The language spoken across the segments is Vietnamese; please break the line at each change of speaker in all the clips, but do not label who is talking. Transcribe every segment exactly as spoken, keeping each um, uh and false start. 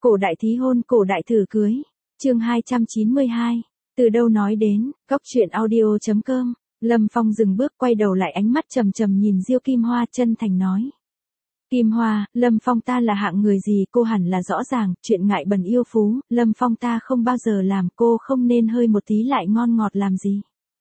Cổ đại thí hôn, cổ đại thử cưới. Chương hai trăm chín mươi hai. Từ đâu nói đến, góc truyện audio chấm com. Lâm Phong dừng bước quay đầu lại, ánh mắt trầm trầm nhìn Diêu Kim Hoa, chân thành nói. Kim Hoa, Lâm Phong ta là hạng người gì cô hẳn là rõ ràng, chuyện ngại bần yêu phú, Lâm Phong ta không bao giờ làm, cô không nên hơi một tí lại ngon ngọt làm gì.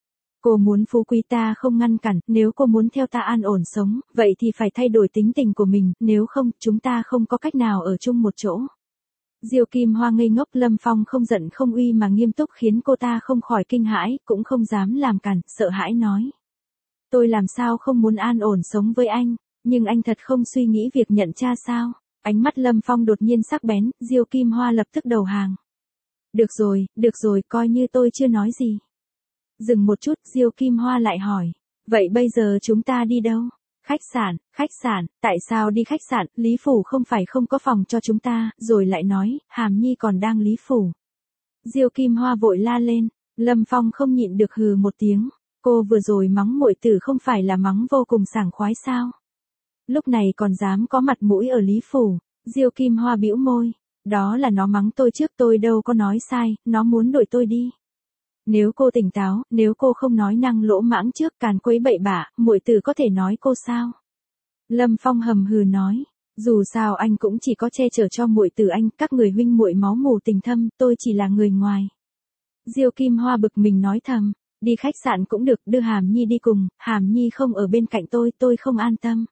Cô muốn phú quý ta không ngăn cản, nếu cô muốn theo ta an ổn sống, vậy thì phải thay đổi tính tình của mình, nếu không, chúng ta không có cách nào ở chung một chỗ. Diêu Kim Hoa ngây ngốc, Lâm Phong không giận không uy mà nghiêm túc khiến cô ta không khỏi kinh hãi, cũng không dám làm cản, sợ hãi nói. Tôi làm sao không muốn an ổn sống với anh, nhưng anh thật không suy nghĩ việc nhận cha sao? Ánh mắt Lâm Phong đột nhiên sắc bén, Diêu Kim Hoa lập tức đầu hàng. Được rồi, được rồi, coi như tôi chưa nói gì. Dừng một chút, Diêu Kim Hoa lại hỏi. Vậy bây giờ chúng ta đi đâu? Khách sạn, khách sạn, tại sao đi khách sạn, Lý Phủ không phải không có phòng cho chúng ta, rồi lại nói, Hàm Nhi còn đang Lý Phủ. Diêu Kim Hoa vội la lên, Lâm Phong không nhịn được hừ một tiếng, cô vừa rồi mắng muội tử không phải là mắng vô cùng sảng khoái sao? Lúc này còn dám có mặt mũi ở Lý Phủ, Diêu Kim Hoa bĩu môi, đó là nó mắng tôi trước, tôi đâu có nói sai, nó muốn đuổi tôi đi. Nếu cô tỉnh táo, nếu cô không nói năng lỗ mãng trước càn quấy bậy bạ, muội tử có thể nói cô sao? Lâm Phong hầm hừ nói, dù sao anh cũng chỉ có che chở cho muội tử anh, các người huynh muội máu mủ tình thâm, tôi chỉ là người ngoài. Diêu Kim Hoa bực mình nói thầm, đi khách sạn cũng được, đưa Hàm Nhi đi cùng, Hàm Nhi không ở bên cạnh tôi, tôi không an tâm.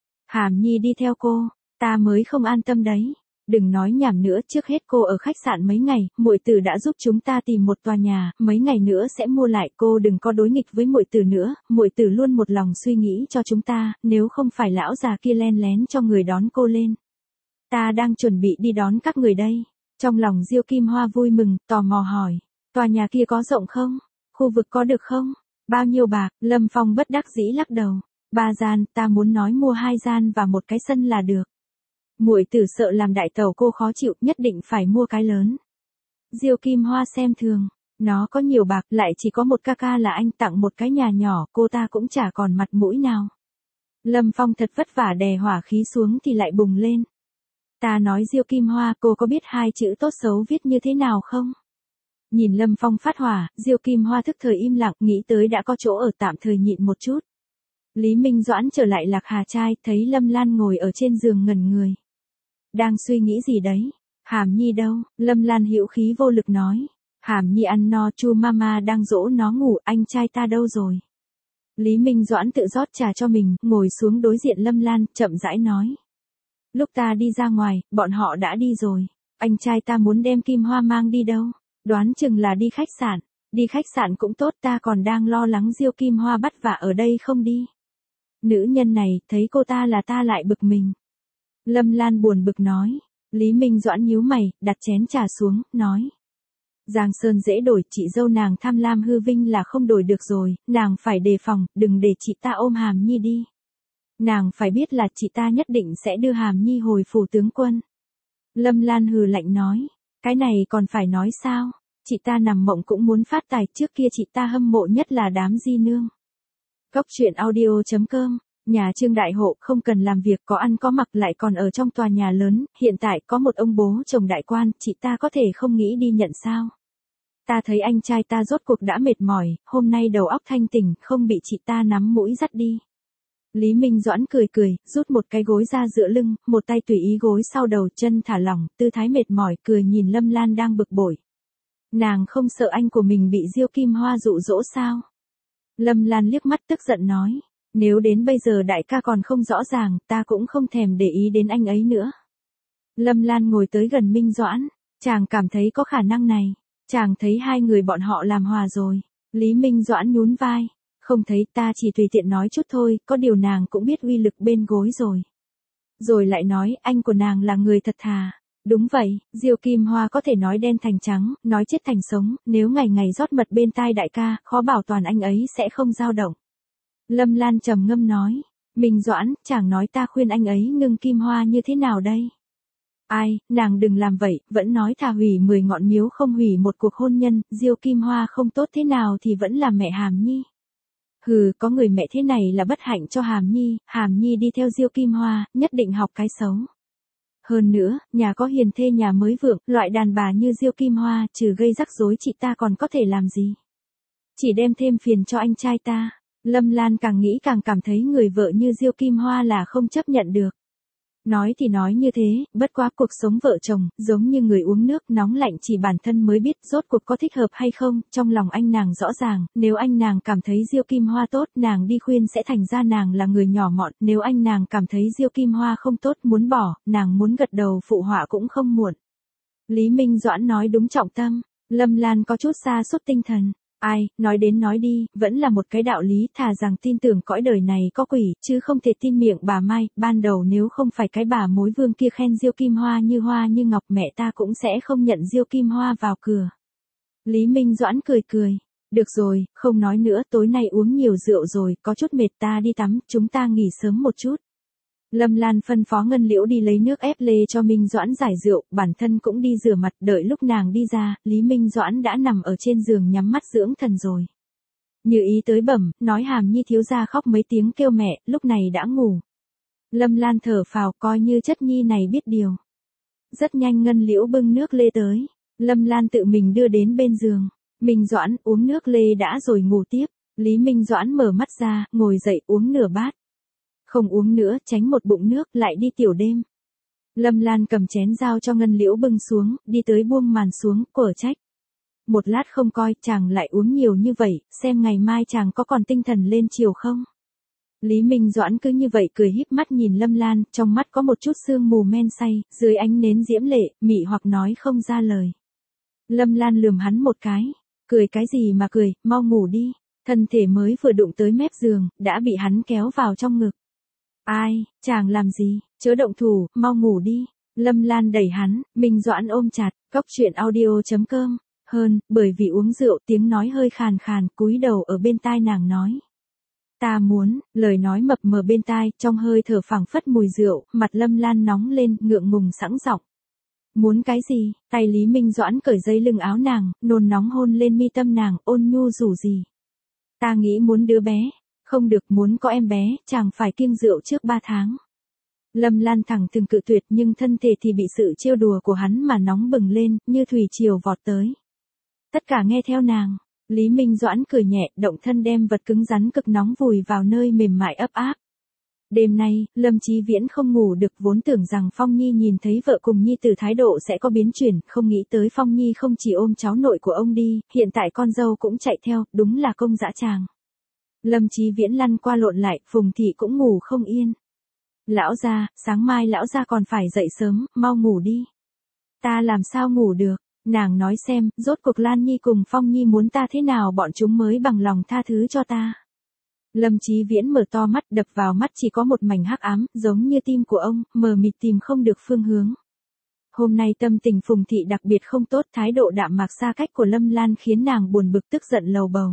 Hàm Nhi đi theo cô, ta mới không an tâm đấy. Đừng nói nhảm nữa, trước hết cô ở khách sạn mấy ngày, muội tử đã giúp chúng ta tìm một tòa nhà, mấy ngày nữa sẽ mua lại, cô đừng có đối nghịch với muội tử nữa, muội tử luôn một lòng suy nghĩ cho chúng ta, nếu không phải lão già kia len lén cho người đón cô lên. Ta đang chuẩn bị đi đón các người đây. Trong lòng Diêu Kim Hoa vui mừng, tò mò hỏi, tòa nhà kia có rộng không? Khu vực có được không? Bao nhiêu bạc? Lâm Phong bất đắc dĩ lắc đầu. Ba gian, ta muốn nói mua hai gian và một cái sân là được. Muội tử sợ làm đại tẩu cô khó chịu, nhất định phải mua cái lớn. Diêu Kim Hoa xem thường, nó có nhiều bạc, lại chỉ có một ca ca là anh, tặng một cái nhà nhỏ, cô ta cũng chả còn mặt mũi nào. Lâm Phong thật vất vả đè hỏa khí xuống thì lại bùng lên. Ta nói Diêu Kim Hoa, cô có biết hai chữ tốt xấu viết như thế nào không? Nhìn Lâm Phong phát hỏa, Diêu Kim Hoa thức thời im lặng, nghĩ tới đã có chỗ ở, tạm thời nhịn một chút. Lý Minh Doãn trở lại Lạc Hà trai, thấy Lâm Lan ngồi ở trên giường ngẩn người. Đang suy nghĩ gì đấy? Hàm Nhi đâu? Lâm Lan hữu khí vô lực nói. Hàm Nhi ăn no, Chu mama đang dỗ nó ngủ, anh trai ta đâu rồi? Lý Minh Doãn tự rót trà cho mình, ngồi xuống đối diện Lâm Lan, chậm rãi nói. Lúc ta đi ra ngoài, bọn họ đã đi rồi. Anh trai ta muốn đem Kim Hoa mang đi đâu? Đoán chừng là đi khách sạn. Đi khách sạn cũng tốt, ta còn đang lo lắng Diêu Kim Hoa bắt vạ ở đây không đi. Nữ nhân này, thấy cô ta là ta lại bực mình. Lâm Lan buồn bực nói. Lý Minh Doãn nhíu mày, đặt chén trà xuống, nói. Giang Sơn dễ đổi, chị dâu nàng tham lam hư vinh là không đổi được rồi, nàng phải đề phòng, đừng để chị ta ôm Hàm Nhi đi. Nàng phải biết là chị ta nhất định sẽ đưa Hàm Nhi hồi phủ tướng quân. Lâm Lan hừ lạnh nói. Cái này còn phải nói sao? Chị ta nằm mộng cũng muốn phát tài, trước kia chị ta hâm mộ nhất là đám di nương. Góc truyện audio chấm com. Nhà Trương đại hộ, không cần làm việc, có ăn có mặc, lại còn ở trong tòa nhà lớn, hiện tại có một ông bố chồng đại quan, chị ta có thể không nghĩ đi nhận sao? Ta thấy anh trai ta rốt cuộc đã mệt mỏi, hôm nay đầu óc thanh tỉnh, không bị chị ta nắm mũi dắt đi. Lý Minh Doãn cười cười, rút một cái gối ra dựa lưng, một tay tùy ý gối sau đầu, chân thả lỏng, tư thái mệt mỏi, cười nhìn Lâm Lan đang bực bội. Nàng không sợ anh của mình bị Diêu Kim Hoa dụ dỗ sao? Lâm Lan liếc mắt tức giận nói. Nếu đến bây giờ đại ca còn không rõ ràng, ta cũng không thèm để ý đến anh ấy nữa. Lâm Lan ngồi tới gần Minh Doãn, chàng cảm thấy có khả năng này, chàng thấy hai người bọn họ làm hòa rồi. Lý Minh Doãn nhún vai, không thấy, ta chỉ tùy tiện nói chút thôi, có điều nàng cũng biết uy lực bên gối rồi. Rồi lại nói, anh của nàng là người thật thà. Đúng vậy, Diêu Kim Hoa có thể nói đen thành trắng, nói chết thành sống, nếu ngày ngày rót mật bên tai đại ca, khó bảo toàn anh ấy sẽ không dao động. Lâm Lan trầm ngâm nói, Minh Doãn, chàng nói ta khuyên anh ấy ngưng Kim Hoa như thế nào đây? Ai, nàng đừng làm vậy, vẫn nói thà hủy mười ngọn miếu không hủy một cuộc hôn nhân, Diêu Kim Hoa không tốt thế nào thì vẫn là mẹ Hàm Nhi. Hừ, có người mẹ thế này là bất hạnh cho Hàm Nhi, Hàm Nhi đi theo Diêu Kim Hoa, nhất định học cái xấu. Hơn nữa, nhà có hiền thê nhà mới vượng, loại đàn bà như Diêu Kim Hoa, trừ gây rắc rối chị ta còn có thể làm gì? Chỉ đem thêm phiền cho anh trai ta. Lâm Lan càng nghĩ càng cảm thấy người vợ như Diêu Kim Hoa là không chấp nhận được. Nói thì nói như thế, bất quá cuộc sống vợ chồng, giống như người uống nước nóng lạnh chỉ bản thân mới biết rốt cuộc có thích hợp hay không, trong lòng anh nàng rõ ràng, nếu anh nàng cảm thấy Diêu Kim Hoa tốt, nàng đi khuyên sẽ thành ra nàng là người nhỏ mọn, nếu anh nàng cảm thấy Diêu Kim Hoa không tốt muốn bỏ, nàng muốn gật đầu phụ họa cũng không muộn. Lý Minh Doãn nói đúng trọng tâm, Lâm Lan có chút sa sút tinh thần. Ai, nói đến nói đi, vẫn là một cái đạo lý, thà rằng tin tưởng cõi đời này có quỷ, chứ không thể tin miệng bà Mai, ban đầu nếu không phải cái bà mối vương kia khen Diêu Kim Hoa như hoa như ngọc mẹ ta cũng sẽ không nhận Diêu Kim Hoa vào cửa. Lý Minh Doãn cười cười, được rồi, không nói nữa, tối nay uống nhiều rượu rồi, có chút mệt ta đi tắm, chúng ta nghỉ sớm một chút. Lâm Lan phân phó Ngân Liễu đi lấy nước ép lê cho Minh Doãn giải rượu, bản thân cũng đi rửa mặt, đợi lúc nàng đi ra, Lý Minh Doãn đã nằm ở trên giường nhắm mắt dưỡng thần rồi. Như ý tới bẩm, nói Hàm Nhi thiếu gia khóc mấy tiếng kêu mẹ, lúc này đã ngủ. Lâm Lan thở phào coi như chất nhi này biết điều. Rất nhanh Ngân Liễu bưng nước lê tới, Lâm Lan tự mình đưa đến bên giường. Minh Doãn uống nước lê đã rồi ngủ tiếp, Lý Minh Doãn mở mắt ra, ngồi dậy uống nửa bát. Không uống nữa, tránh một bụng nước, lại đi tiểu đêm. Lâm Lan cầm chén dao cho Ngân Liễu bưng xuống, đi tới buông màn xuống, quở trách. Một lát không coi, chàng lại uống nhiều như vậy, xem ngày mai chàng có còn tinh thần lên chiều không? Lý Minh Doãn cứ như vậy cười híp mắt nhìn Lâm Lan, trong mắt có một chút sương mù men say, dưới ánh nến diễm lệ, mị hoặc nói không ra lời. Lâm Lan lườm hắn một cái, cười cái gì mà cười, mau ngủ đi. Thân thể mới vừa đụng tới mép giường, đã bị hắn kéo vào trong ngực. Ai, chàng làm gì, chớ động thủ, mau ngủ đi. Lâm Lan đẩy hắn, Minh Doãn ôm chặt, cóc truyện audio chấm com. Hơn, bởi vì uống rượu tiếng nói hơi khàn khàn, cúi đầu ở bên tai nàng nói. Ta muốn, lời nói mập mờ bên tai, trong hơi thở phảng phất mùi rượu, mặt Lâm Lan nóng lên, ngượng ngùng sẵn giọng. Muốn cái gì, tay Lý Minh Doãn cởi dây lưng áo nàng, nôn nóng hôn lên mi tâm nàng, ôn nhu rủ gì. Ta nghĩ muốn đứa bé. Không được, muốn có em bé, chàng phải kiêng rượu trước ba tháng. Lâm Lan thẳng từng cự tuyệt nhưng thân thể thì bị sự trêu đùa của hắn mà nóng bừng lên, như thủy triều vọt tới. Tất cả nghe theo nàng, Lý Minh Doãn cười nhẹ, động thân đem vật cứng rắn cực nóng vùi vào nơi mềm mại ấp áp. Đêm nay, Lâm Chí Viễn không ngủ được, vốn tưởng rằng Phong Nhi nhìn thấy vợ cùng Nhi tử thái độ sẽ có biến chuyển, không nghĩ tới Phong Nhi không chỉ ôm cháu nội của ông đi, hiện tại con dâu cũng chạy theo, đúng là công dã tràng. Lâm Chí Viễn lăn qua lộn lại, Phùng Thị cũng ngủ không yên. Lão gia, sáng mai lão gia còn phải dậy sớm, mau ngủ đi. Ta làm sao ngủ được, nàng nói xem, rốt cuộc Lan Nhi cùng Phong Nhi muốn ta thế nào bọn chúng mới bằng lòng tha thứ cho ta. Lâm Chí Viễn mở to mắt, đập vào mắt chỉ có một mảnh hắc ám, giống như tim của ông, mờ mịt tìm không được phương hướng. Hôm nay tâm tình Phùng Thị đặc biệt không tốt, thái độ đạm mạc xa cách của Lâm Lan khiến nàng buồn bực tức giận lầu bầu.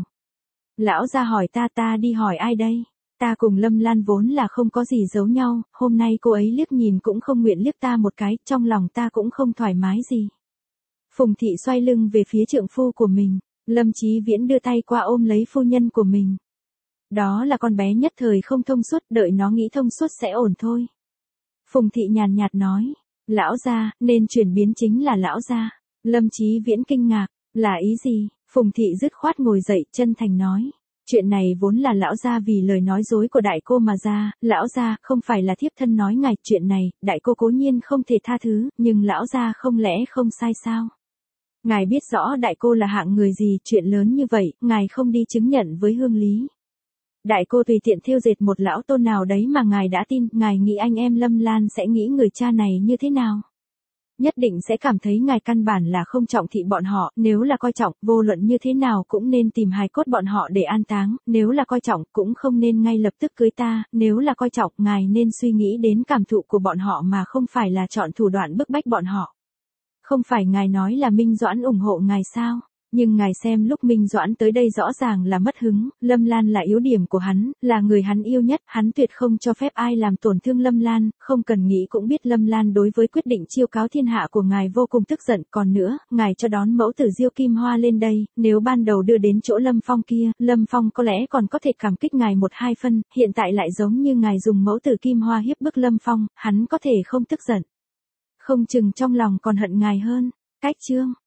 Lão gia hỏi ta ta đi hỏi ai đây? Ta cùng Lâm Lan vốn là không có gì giấu nhau, hôm nay cô ấy liếc nhìn cũng không nguyện liếc ta một cái, trong lòng ta cũng không thoải mái gì. Phùng Thị xoay lưng về phía trượng phu của mình, Lâm Chí Viễn đưa tay qua ôm lấy phu nhân của mình. Đó là con bé nhất thời không thông suốt, đợi nó nghĩ thông suốt sẽ ổn thôi. Phùng Thị nhàn nhạt nói, lão gia, nên chuyển biến chính là lão gia. Lâm Chí Viễn kinh ngạc, là ý gì? Phùng Thị dứt khoát ngồi dậy, chân thành nói. Chuyện này vốn là lão gia vì lời nói dối của đại cô mà ra, lão gia không phải là thiếp thân nói ngài, chuyện này, đại cô cố nhiên không thể tha thứ, nhưng lão gia không lẽ không sai sao? Ngài biết rõ đại cô là hạng người gì, chuyện lớn như vậy, ngài không đi chứng nhận với Hương Lý. Đại cô tùy tiện thêu dệt một lão tôn nào đấy mà ngài đã tin, ngài nghĩ anh em Lâm Lan sẽ nghĩ người cha này như thế nào? Nhất định sẽ cảm thấy ngài căn bản là không trọng thị bọn họ, nếu là coi trọng, vô luận như thế nào cũng nên tìm hài cốt bọn họ để an táng, nếu là coi trọng, cũng không nên ngay lập tức cưới ta, nếu là coi trọng, ngài nên suy nghĩ đến cảm thụ của bọn họ mà không phải là chọn thủ đoạn bức bách bọn họ. Không phải ngài nói là Minh Doãn ủng hộ ngài sao? Nhưng ngài xem lúc Minh Doãn tới đây rõ ràng là mất hứng, Lâm Lan là yếu điểm của hắn, là người hắn yêu nhất, hắn tuyệt không cho phép ai làm tổn thương Lâm Lan, không cần nghĩ cũng biết Lâm Lan đối với quyết định chiêu cáo thiên hạ của ngài vô cùng tức giận, còn nữa, ngài cho đón mẫu tử Diêu Kim Hoa lên đây, nếu ban đầu đưa đến chỗ Lâm Phong kia, Lâm Phong có lẽ còn có thể cảm kích ngài một hai phân, hiện tại lại giống như ngài dùng mẫu tử Kim Hoa hiếp bức Lâm Phong, hắn có thể không tức giận. Không chừng trong lòng còn hận ngài hơn. Cách chương